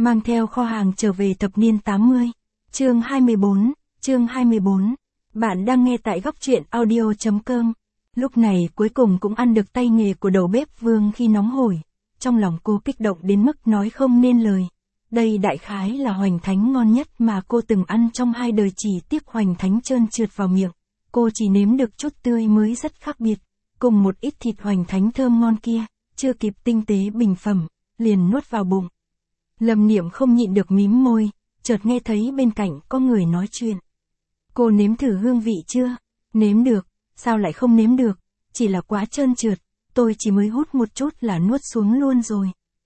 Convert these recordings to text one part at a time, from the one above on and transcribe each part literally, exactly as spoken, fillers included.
Mang theo kho hàng trở về thập niên tám mươi. Chương hai mươi bốn, chương hai mươi bốn. Bạn đang nghe tại góc truyện audio chấm com. Lúc này cuối cùng cũng ăn được tay nghề của đầu bếp Vương khi nóng hổi. Trong lòng cô kích động đến mức nói không nên lời. Đây đại khái là hoành thánh ngon nhất mà cô từng ăn trong hai đời, chỉ tiếc hoành thánh trơn trượt vào miệng. Cô chỉ nếm được chút tươi mới rất khác biệt. Cùng một ít thịt hoành thánh thơm ngon kia, chưa kịp tinh tế bình phẩm, liền nuốt vào bụng. Lâm Niệm không nhịn được mím môi, chợt nghe thấy bên cạnh có người nói chuyện. Cô nếm thử hương vị chưa? Nếm được, sao lại không nếm được? Chỉ là quá trơn trượt, tôi chỉ mới hút một chút là nuốt xuống luôn rồi.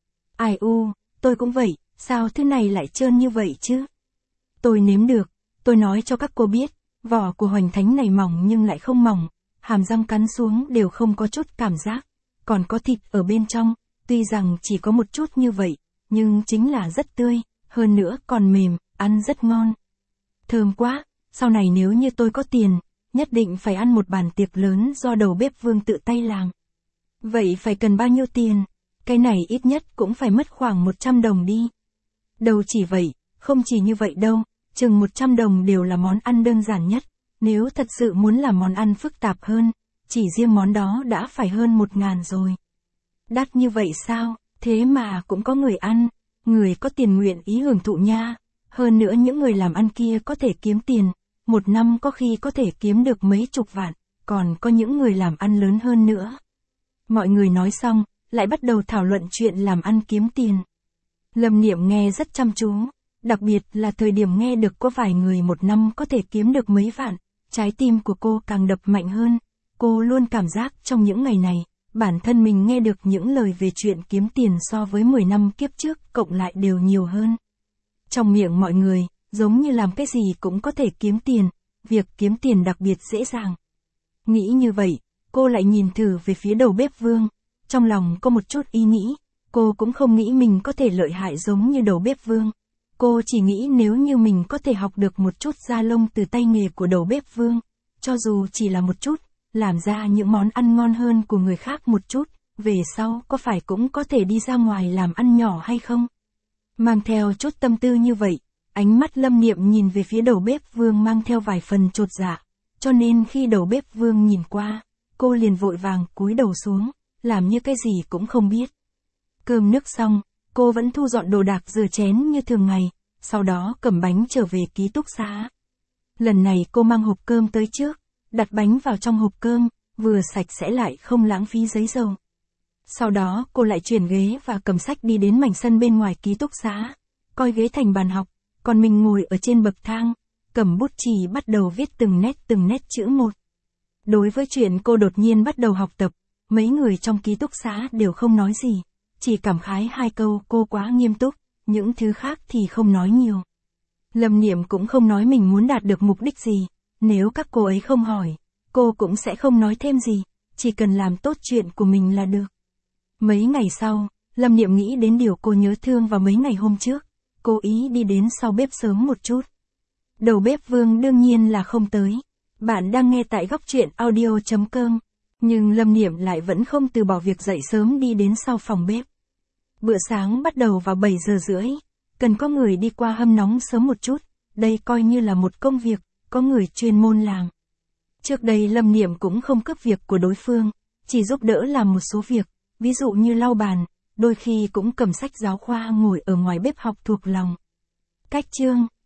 Ai u, tôi cũng vậy, sao thứ này lại trơn như vậy chứ? Tôi nếm được, tôi nói cho các cô biết, vỏ của hoành thánh này mỏng nhưng lại không mỏng, hàm răng cắn xuống đều không có chút cảm giác, còn có thịt ở bên trong, tuy rằng chỉ có một chút như vậy, nhưng chính là rất tươi, hơn nữa còn mềm, ăn rất ngon. Thơm quá, sau này nếu như tôi có tiền, nhất định phải ăn một bàn tiệc lớn do đầu bếp Vương tự tay làm. Vậy phải cần bao nhiêu tiền? Cái này ít nhất cũng phải mất khoảng một trăm đồng đi. Đâu chỉ vậy, không chỉ như vậy đâu, chừng một trăm đồng đều là món ăn đơn giản nhất. Nếu thật sự muốn làm món ăn phức tạp hơn, chỉ riêng món đó đã phải hơn một ngàn rồi. Đắt như vậy sao? Thế mà cũng có người ăn, người có tiền nguyện ý hưởng thụ nha. Hơn nữa những người làm ăn kia có thể kiếm tiền, một năm có khi có thể kiếm được mấy chục vạn, còn có những người làm ăn lớn hơn nữa. Mọi người nói xong, lại bắt đầu thảo luận chuyện làm ăn kiếm tiền. Lâm Niệm nghe rất chăm chú, đặc biệt là thời điểm nghe được có vài người một năm có thể kiếm được mấy vạn, trái tim của cô càng đập mạnh hơn. Cô luôn cảm giác trong những ngày này, bản thân mình nghe được những lời về chuyện kiếm tiền so với mười năm kiếp trước cộng lại đều nhiều hơn. Trong miệng mọi người, giống như làm cái gì cũng có thể kiếm tiền, việc kiếm tiền đặc biệt dễ dàng. Nghĩ như vậy, cô lại nhìn thử về phía đầu bếp Vương, trong lòng có một chút ý nghĩ, cô cũng không nghĩ mình có thể lợi hại giống như đầu bếp Vương. Cô chỉ nghĩ nếu như mình có thể học được một chút da lông từ tay nghề của đầu bếp Vương, cho dù chỉ là một chút, làm ra những món ăn ngon hơn của người khác một chút, về sau có phải cũng có thể đi ra ngoài làm ăn nhỏ hay không? Mang theo chút tâm tư như vậy, ánh mắt Lâm Niệm nhìn về phía đầu bếp Vương mang theo vài phần chột dạ, cho nên khi đầu bếp Vương nhìn qua, cô liền vội vàng cúi đầu xuống, làm như cái gì cũng không biết. Cơm nước xong, cô vẫn thu dọn đồ đạc rửa chén như thường ngày, sau đó cầm bánh trở về ký túc xá. Lần này cô mang hộp cơm tới trước, đặt bánh vào trong hộp cơm, vừa sạch sẽ lại không lãng phí giấy dầu. Sau đó cô lại chuyển ghế và cầm sách đi đến mảnh sân bên ngoài ký túc xá, coi ghế thành bàn học, còn mình ngồi ở trên bậc thang, cầm bút chì bắt đầu viết từng nét từng nét chữ một. Đối với chuyện cô đột nhiên bắt đầu học tập, mấy người trong ký túc xá đều không nói gì, chỉ cảm khái hai câu cô quá nghiêm túc, những thứ khác thì không nói nhiều. Lâm Niệm cũng không nói mình muốn đạt được mục đích gì, nếu các cô ấy không hỏi, cô cũng sẽ không nói thêm gì, chỉ cần làm tốt chuyện của mình là được. Mấy ngày sau, Lâm Niệm nghĩ đến điều cô nhớ thương vào mấy ngày hôm trước, cố ý đi đến sau bếp sớm một chút. Đầu bếp Vương đương nhiên là không tới. Bạn đang nghe tại góc truyện audio chấm com, nhưng Lâm Niệm lại vẫn không từ bỏ việc dậy sớm đi đến sau phòng bếp. Bữa sáng bắt đầu vào bảy giờ rưỡi, cần có người đi qua hâm nóng sớm một chút, đây coi như là một công việc, có người chuyên môn làm. Trước đây Lâm Niệm cũng không cướp việc của đối phương, chỉ giúp đỡ làm một số việc, ví dụ như lau bàn, đôi khi cũng cầm sách giáo khoa ngồi ở ngoài bếp học thuộc lòng. Cách chương